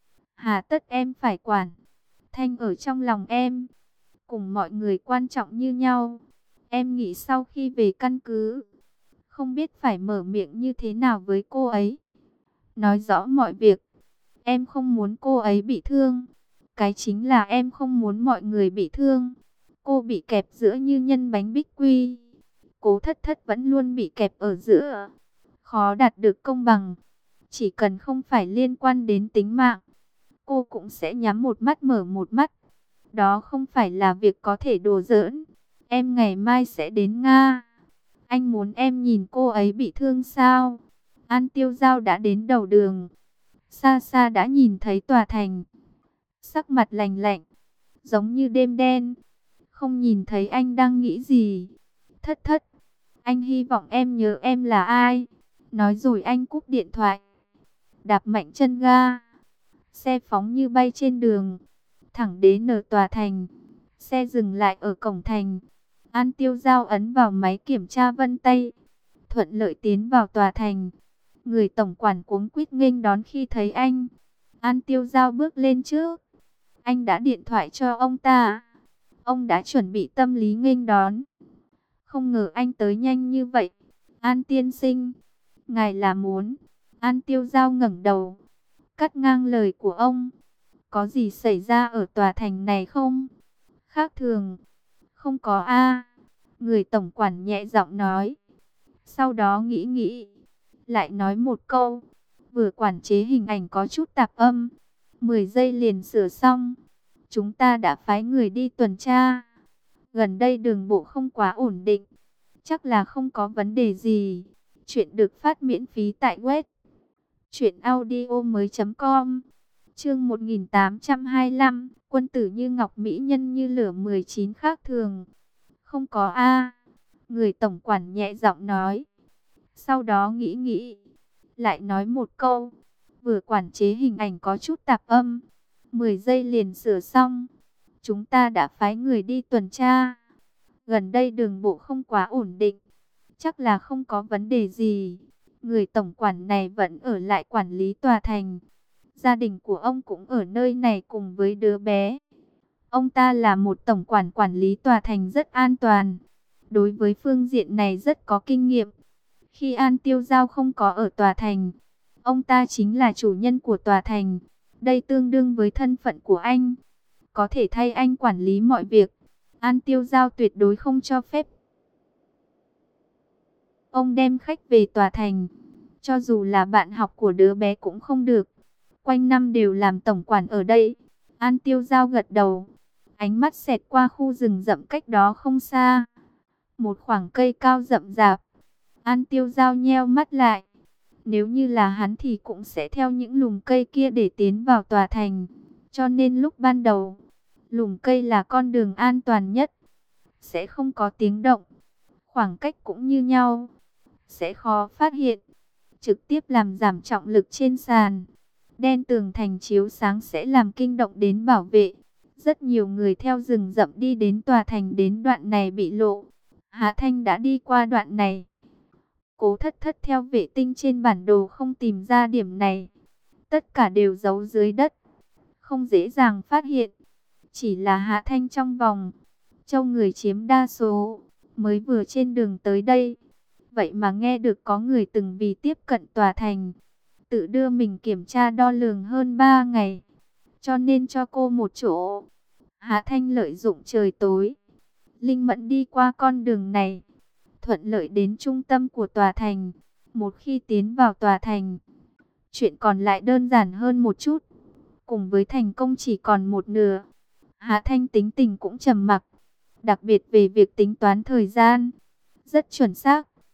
A: hà tất em phải quản. Thanh ở trong lòng em, cùng mọi người quan trọng như nhau. Em nghĩ sau khi về căn cứ, không biết phải mở miệng như thế nào với cô ấy. Nói rõ mọi việc. Em không muốn cô ấy bị thương. Cái chính là em không muốn mọi người bị thương. Cô bị kẹp giữa như nhân bánh bích quy. Cố Thất Thất vẫn luôn bị kẹp ở giữa, khó đạt được công bằng. Chỉ cần không phải liên quan đến tính mạng, cô cũng sẽ nhắm một mắt mở một mắt. Đó không phải là việc có thể đùa giỡn. Em ngày mai sẽ đến Nga. Anh muốn em nhìn cô ấy bị thương sao? An Tiêu Giao đã đến đầu đường, xa xa đã nhìn thấy tòa thành. Sắc mặt lạnh lạnh, giống như đêm đen. Không nhìn thấy anh đang nghĩ gì. Thất Thất, anh hy vọng em nhớ em là ai. Nói rồi anh cúp điện thoại, đạp mạnh chân ga. Xe phóng như bay trên đường, thẳng đến ở tòa thành. Xe dừng lại ở cổng thành. An Tiêu Giao ấn vào máy kiểm tra vân tay, thuận lợi tiến vào tòa thành. Người tổng quản cuống quýt nghênh đón khi thấy anh. An Tiêu Giao bước lên trước. Anh đã điện thoại cho ông ta. Ông đã chuẩn bị tâm lý nghênh đón. Không ngờ anh tới nhanh như vậy. An tiên sinh, ngài là muốn... An Tiêu Giao ngẩng đầu, cắt ngang lời của ông. Có gì xảy ra ở tòa thành này không? Khác thường. Không có a. Người tổng quản nhẹ giọng nói. Sau đó nghĩ nghĩ, lại nói một câu. Vừa quản chế hình ảnh có chút tạp âm, 10 giây liền sửa xong. Chúng ta đã phái người đi tuần tra. Gần đây đường bộ không quá ổn định, chắc là không có vấn đề gì. Chuyện được phát miễn phí tại web truyệnaudiomoi.com. Chương 1825, quân tử như ngọc, mỹ nhân như lửa, 19 khác thường. Không có a. Người tổng quản nhẹ giọng nói. Sau đó nghĩ nghĩ, lại nói một câu. Vừa quản chế hình ảnh có chút tạp âm, 10 giây liền sửa xong. Chúng ta đã phái người đi tuần tra. Gần đây đường bộ không quá ổn định, chắc là không có vấn đề gì. Người tổng quản này vẫn ở lại quản lý tòa thành. Gia đình của ông cũng ở nơi này cùng với đứa bé. Ông ta là một tổng quản quản lý tòa thành rất an toàn. Đối với phương diện này rất có kinh nghiệm. Khi An Tiêu Giao không có ở tòa thành, ông ta chính là chủ nhân của tòa thành. Đây tương đương với thân phận của anh, có thể thay anh quản lý mọi việc. An Tiêu Giao tuyệt đối không cho phép ông đem khách về tòa thành. Cho dù là bạn học của đứa bé cũng không được. Quanh năm đều làm tổng quản ở đây. An Tiêu Giao gật đầu, ánh mắt xẹt qua khu rừng rậm cách đó không xa. Một khoảng cây cao rậm rạp. An Tiêu Giao nheo mắt lại. Nếu như là hắn thì cũng sẽ theo những lùm cây kia để tiến vào tòa thành. Cho nên lúc ban đầu, lùm cây là con đường an toàn nhất. Sẽ không có tiếng động. Khoảng cách cũng như nhau, sẽ khó phát hiện. Trực tiếp làm giảm trọng lực trên sàn. Đen tường thành chiếu sáng sẽ làm kinh động đến bảo vệ. Rất nhiều người theo rừng rậm đi đến tòa thành, đến đoạn này bị lộ. Hạ Thanh đã đi qua đoạn này. Cố Thất Thất theo vệ tinh trên bản đồ không tìm ra điểm này. Tất cả đều giấu dưới đất, không dễ dàng phát hiện. Chỉ là Hạ Thanh trong vòng châu người chiếm đa số, mới vừa trên đường tới đây. Vậy mà nghe được có người từng vì tiếp cận tòa thành, tự đưa mình kiểm tra đo lường hơn 3 ngày. Cho nên cho cô một chỗ. Hạ Thanh lợi dụng trời tối, linh mẫn đi qua con đường này, thuận lợi đến trung tâm của tòa thành. Một khi tiến vào tòa thành, chuyện còn lại đơn giản hơn một chút. Cùng với thành công chỉ còn một nửa. Hạ Thanh tính tình cũng trầm mặc, đặc biệt về việc tính toán thời gian, rất chuẩn xác.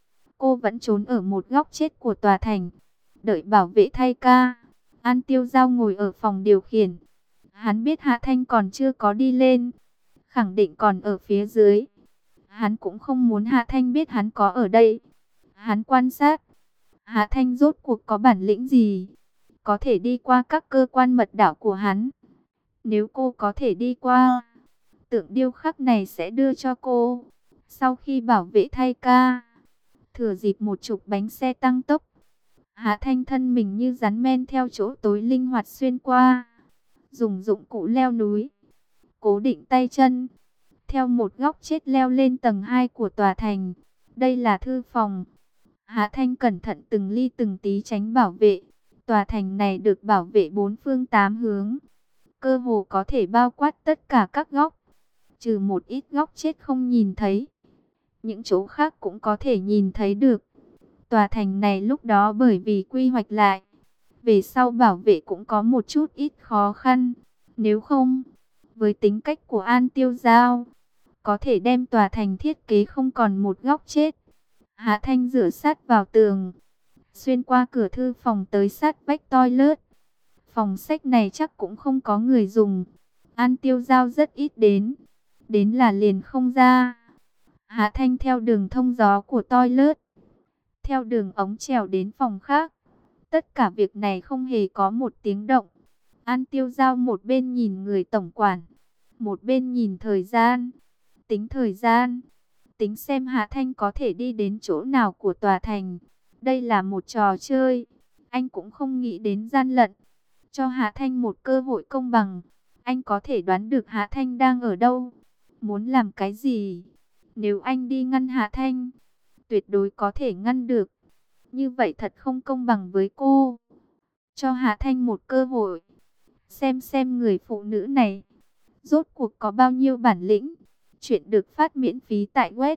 A: Cô vẫn trốn ở một góc chết của tòa thành, đợi bảo vệ thay ca. An Tiêu Giao ngồi ở phòng điều khiển. Hắn biết Hạ Thanh còn chưa có đi lên, khẳng định còn ở phía dưới. Hắn cũng không muốn Hạ Thanh biết hắn có ở đây. Hắn quan sát, Hạ Thanh rốt cuộc có bản lĩnh gì, có thể đi qua các cơ quan mật đạo của hắn. Nếu cô có thể đi qua, tượng điêu khắc này sẽ đưa cho cô. Sau khi bảo vệ thay ca, thừa dịp một chục bánh xe tăng tốc, Hạ Thanh thân mình như rắn men theo chỗ tối linh hoạt xuyên qua, dùng dụng cụ leo núi, cố định tay chân, theo một góc chết leo lên tầng 2 của tòa thành. Đây là thư phòng. Hạ Thanh cẩn thận từng ly từng tí tránh bảo vệ. Tòa thành này được bảo vệ 4 phương 8 hướng, cơ hồ có thể bao quát tất cả các góc, trừ một ít góc chết không nhìn thấy. Những chỗ khác cũng có thể nhìn thấy được. Tòa thành này lúc đó bởi vì quy hoạch lại, về sau bảo vệ cũng có một chút ít khó khăn. Nếu không, với tính cách của An Tiêu Giao, có thể đem tòa thành thiết kế không còn một góc chết. Hạ Thanh dựa sát vào tường, xuyên qua cửa thư phòng tới sát vách toilet. Phòng sách này chắc cũng không có người dùng. An Tiêu Giao rất ít đến là liền không ra. Hạ Thanh theo đường thông gió của toilet, theo đường ống trèo đến phòng khác. Tất cả việc này không hề có một tiếng động. An Tiêu Giao một bên nhìn người tổng quản, một bên nhìn thời gian. Thời gian, tính xem Hạ Thanh có thể đi đến chỗ nào của tòa thành. Đây là một trò chơi, anh cũng không nghĩ đến gian lận. Cho Hạ Thanh một cơ hội công bằng, anh có thể đoán được Hạ Thanh đang ở đâu, muốn làm cái gì. Nếu anh đi ngăn Hạ Thanh, tuyệt đối có thể ngăn được. Như vậy thật không công bằng với cô. Cho Hạ Thanh một cơ hội, xem người phụ nữ này rốt cuộc có bao nhiêu bản lĩnh. Chuyện được phát miễn phí tại web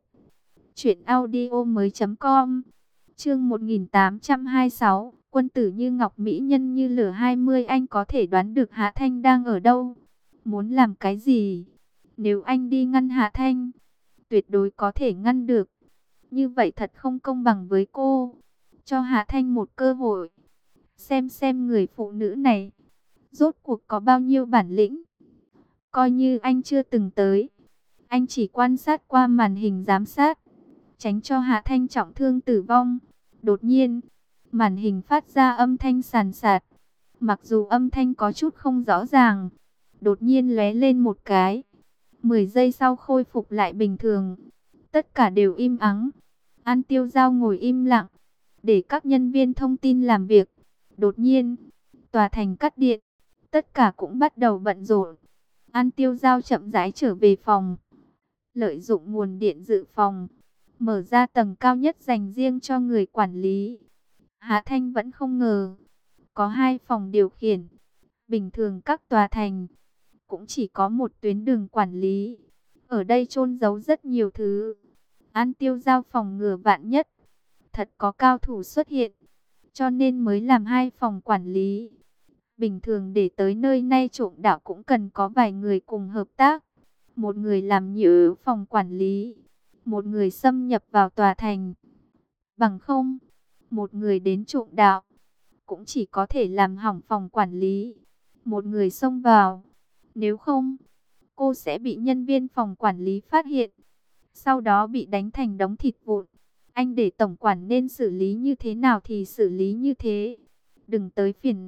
A: truyệnaudiomoi.com. Chương 1826, quân tử như ngọc, mỹ nhân như lửa 20. Anh có thể đoán được Hạ Thanh đang ở đâu, muốn làm cái gì. Nếu anh đi ngăn Hạ Thanh, tuyệt đối có thể ngăn được. Như vậy thật không công bằng với cô. Cho Hạ Thanh một cơ hội, xem người phụ nữ này rốt cuộc có bao nhiêu bản lĩnh. Coi như anh chưa từng tới, anh chỉ quan sát qua màn hình giám sát, tránh cho Hạ Thanh trọng thương tử vong. Đột nhiên, màn hình phát ra âm thanh sàn sạt. Mặc dù âm thanh có chút không rõ ràng, đột nhiên lóe lên một cái. 10 giây sau khôi phục lại bình thường. Tất cả đều im ắng. An Tiêu Giao ngồi im lặng, để các nhân viên thông tin làm việc. Đột nhiên, tòa thành cắt điện. Tất cả cũng bắt đầu bận rộn. An Tiêu Giao chậm rãi trở về phòng, lợi dụng nguồn điện dự phòng, mở ra tầng cao nhất dành riêng cho người quản lý. Hạ Thanh vẫn không ngờ, có 2 phòng điều khiển. Bình thường các tòa thành cũng chỉ có một tuyến đường quản lý. Ở đây chôn giấu rất nhiều thứ. An Tiêu Giao phòng ngừa vạn nhất, thật có cao thủ xuất hiện, cho nên mới làm 2 phòng quản lý. Bình thường để tới nơi này trộm đạo cũng cần có vài người cùng hợp tác. Một người làm nhỡ phòng quản lý, một người xâm nhập vào tòa thành. Bằng không, một người đến trộm đạo cũng chỉ có thể làm hỏng phòng quản lý. Một người xông vào, nếu không, cô sẽ bị nhân viên phòng quản lý phát hiện, sau đó bị đánh thành đống thịt vụn. Anh để tổng quản nên xử lý như thế nào thì xử lý như thế. Đừng tới phiền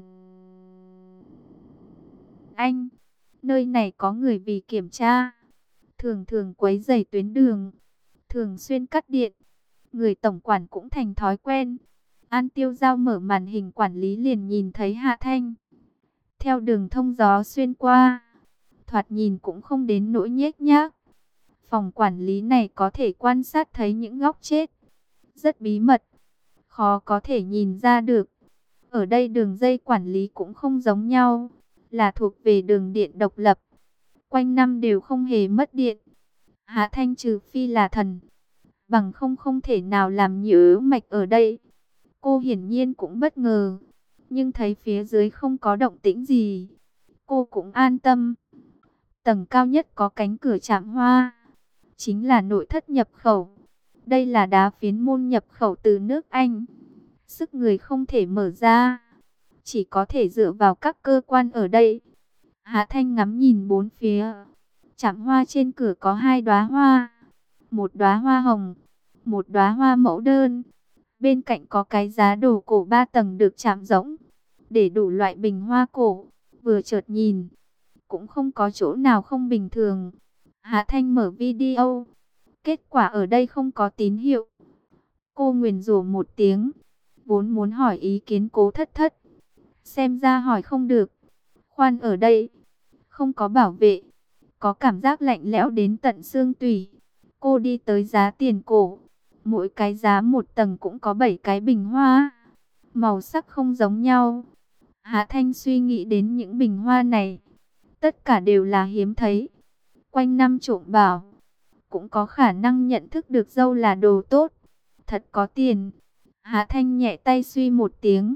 A: anh. Nơi này có người vì kiểm tra, thường quấy rầy tuyến đường, thường xuyên cắt điện. Người tổng quản cũng thành thói quen. An Tiêu Giao mở màn hình quản lý liền nhìn thấy Hạ Thanh theo đường thông gió xuyên qua, thoạt nhìn cũng không đến nỗi nhếch nhác. Phòng quản lý này có thể quan sát thấy những góc chết, rất bí mật, khó có thể nhìn ra được. Ở đây đường dây quản lý cũng không giống nhau, là thuộc về đường điện độc lập, quanh năm đều không hề mất điện. Hạ Thanh trừ phi là thần, bằng không thể nào làm nhỡ mạch ở đây. Cô hiển nhiên cũng bất ngờ, nhưng thấy phía dưới không có động tĩnh gì, cô cũng an tâm. Tầng cao nhất có cánh cửa chạm hoa, chính là nội thất nhập khẩu. Đây là đá phiến môn nhập khẩu từ nước Anh. Sức người không thể mở ra, chỉ có thể dựa vào các cơ quan ở đây. Hạ Thanh ngắm nhìn bốn phía. Chạm hoa trên cửa có 2 đóa hoa. Một đóa hoa hồng, một đóa hoa mẫu đơn. Bên cạnh có cái giá đồ cổ 3 tầng được chạm rỗng, để đủ loại bình hoa cổ. Vừa chợt nhìn, cũng không có chỗ nào không bình thường. Hạ Thanh mở video. Kết quả ở đây không có tín hiệu. Cô nguyền rủa một tiếng, vốn muốn hỏi ý kiến Cố Thất Thất. Xem ra hỏi không được. Khoan, ở đây không có bảo vệ, có cảm giác lạnh lẽo đến tận xương tủy. Cô đi tới giá tiền cổ. Mỗi cái giá 1 tầng cũng có 7 cái bình hoa. Màu sắc không giống nhau. Hạ Thanh suy nghĩ đến những bình hoa này. Tất cả đều là hiếm thấy. Quanh năm trộm bảo. Cũng có khả năng nhận thức được dâu là đồ tốt. Thật có tiền. Hạ Thanh nhẹ tay suy một tiếng.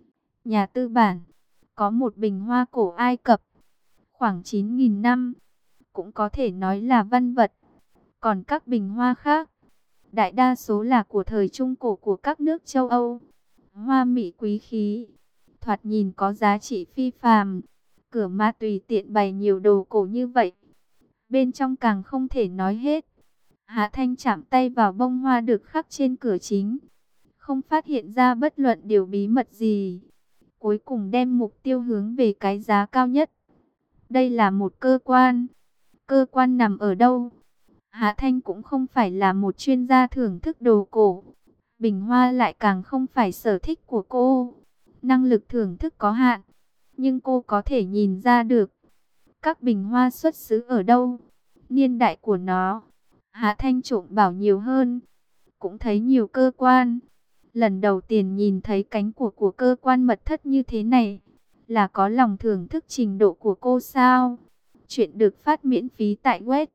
A: Nhà tư bản. Có một bình hoa cổ Ai Cập. Khoảng 9.000 năm. Cũng có thể nói là văn vật. Còn các bình hoa khác, đại đa số là của thời Trung Cổ của các nước châu Âu. Hoa mỹ quý khí, thoạt nhìn có giá trị phi phàm. Cửa ma tùy tiện bày nhiều đồ cổ như vậy, bên trong càng không thể nói hết. Hạ Thanh chạm tay vào bông hoa được khắc trên cửa chính, không phát hiện ra bất luận điều bí mật gì. Cuối cùng đem mục tiêu hướng về cái giá cao nhất. Đây là một cơ quan. Cơ quan nằm ở đâu? Hạ Thanh cũng không phải là một chuyên gia thưởng thức đồ cổ. Bình hoa lại càng không phải sở thích của cô. Năng lực thưởng thức có hạn. Nhưng cô có thể nhìn ra được các bình hoa xuất xứ ở đâu, niên đại của nó. Hạ Thanh trộm bảo nhiều hơn, cũng thấy nhiều cơ quan. Lần đầu tiên nhìn thấy cánh của cơ quan mật thất như thế này, là có lòng thưởng thức trình độ của cô sao? Chuyện được phát miễn phí tại web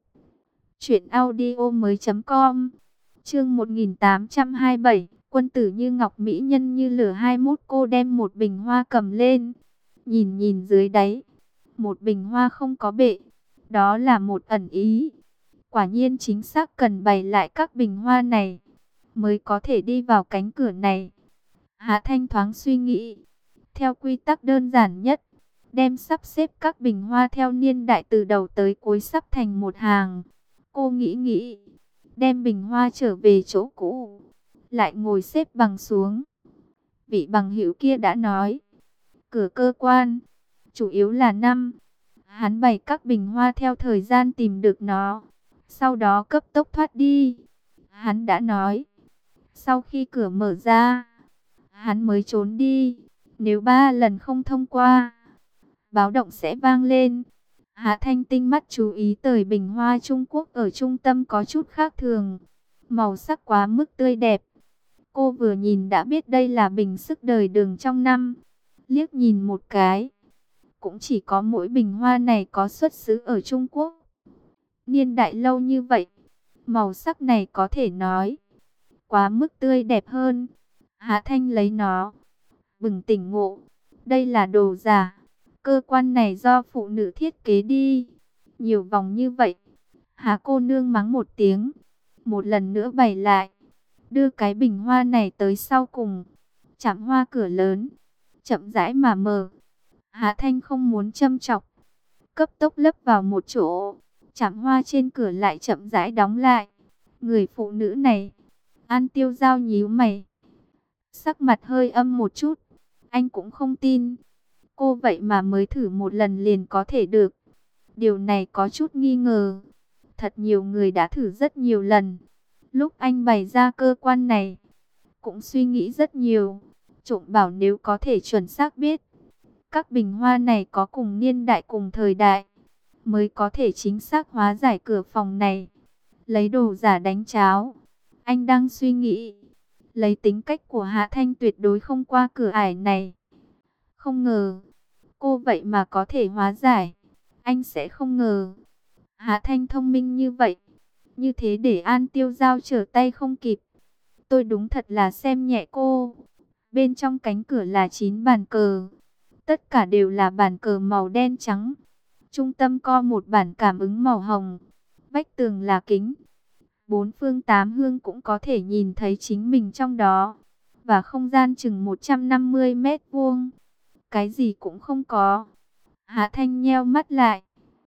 A: truyệnaudiomoi.com. Chương 1827, quân tử như ngọc, mỹ nhân như lửa. 21. Cô đem một bình hoa cầm lên, nhìn nhìn dưới đáy. Một bình hoa không có bệ, đó là một ẩn ý. Quả nhiên chính xác cần bày lại các bình hoa này, mới có thể đi vào cánh cửa này. Hạ Thanh thoáng suy nghĩ. Theo quy tắc đơn giản nhất, đem sắp xếp các bình hoa theo niên đại từ đầu tới cuối sắp thành một hàng. Cô nghĩ, đem bình hoa trở về chỗ cũ, lại ngồi xếp bằng xuống. Vị bằng hữu kia đã nói, cửa cơ quan, chủ yếu là năm. Hắn bày các bình hoa theo thời gian tìm được nó, sau đó cấp tốc thoát đi. Hắn đã nói, sau khi cửa mở ra, hắn mới trốn đi. Nếu 3 lần không thông qua, báo động sẽ vang lên. Hạ Thanh tinh mắt chú ý tới bình hoa Trung Quốc ở trung tâm có chút khác thường. Màu sắc quá mức tươi đẹp. Cô vừa nhìn đã biết đây là bình sức đời Đường trong năm. Liếc nhìn một cái, cũng chỉ có mỗi bình hoa này có xuất xứ ở Trung Quốc. Niên đại lâu như vậy, màu sắc này có thể nói quá mức tươi đẹp hơn. Hạ Thanh lấy nó, bừng tỉnh ngộ. Đây là đồ giả. Cơ quan này do phụ nữ thiết kế đi. Nhiều vòng như vậy. Hà cô nương mắng một tiếng. Một lần nữa bày lại. Đưa cái bình hoa này tới sau cùng. Chạm hoa cửa lớn, chậm rãi mà mở. Hạ Thanh không muốn châm chọc, cấp tốc lấp vào một chỗ. Chạm hoa trên cửa lại chậm rãi đóng lại. Người phụ nữ này, An Tiêu Giao nhíu mày, sắc mặt hơi âm một chút. Anh cũng không tin cô vậy mà mới thử một lần liền có thể được. Điều này có chút nghi ngờ. Thật nhiều người đã thử rất nhiều lần. Lúc anh bày ra cơ quan này, cũng suy nghĩ rất nhiều. Trộm bảo nếu có thể chuẩn xác biết các bình hoa này có cùng niên đại cùng thời đại, mới có thể chính xác hóa giải cửa phòng này. Lấy đồ giả đánh cháo. Anh đang suy nghĩ. Lấy tính cách của Hạ Thanh tuyệt đối không qua cửa ải này. Không ngờ cô vậy mà có thể hóa giải. Anh sẽ không ngờ Hạ Thanh thông minh như vậy. Như thế để An Tiêu Giao trở tay không kịp. Tôi đúng thật là xem nhẹ cô. Bên trong cánh cửa là 9 bàn cờ. Tất cả đều là bàn cờ màu đen trắng. Trung tâm co một bản cảm ứng màu hồng. Vách tường là kính. bốn phương tám hướng cũng có thể nhìn thấy chính mình trong đó. Và không gian chừng 150 mét vuông. Cái gì cũng không có. Hạ Thanh nheo mắt lại.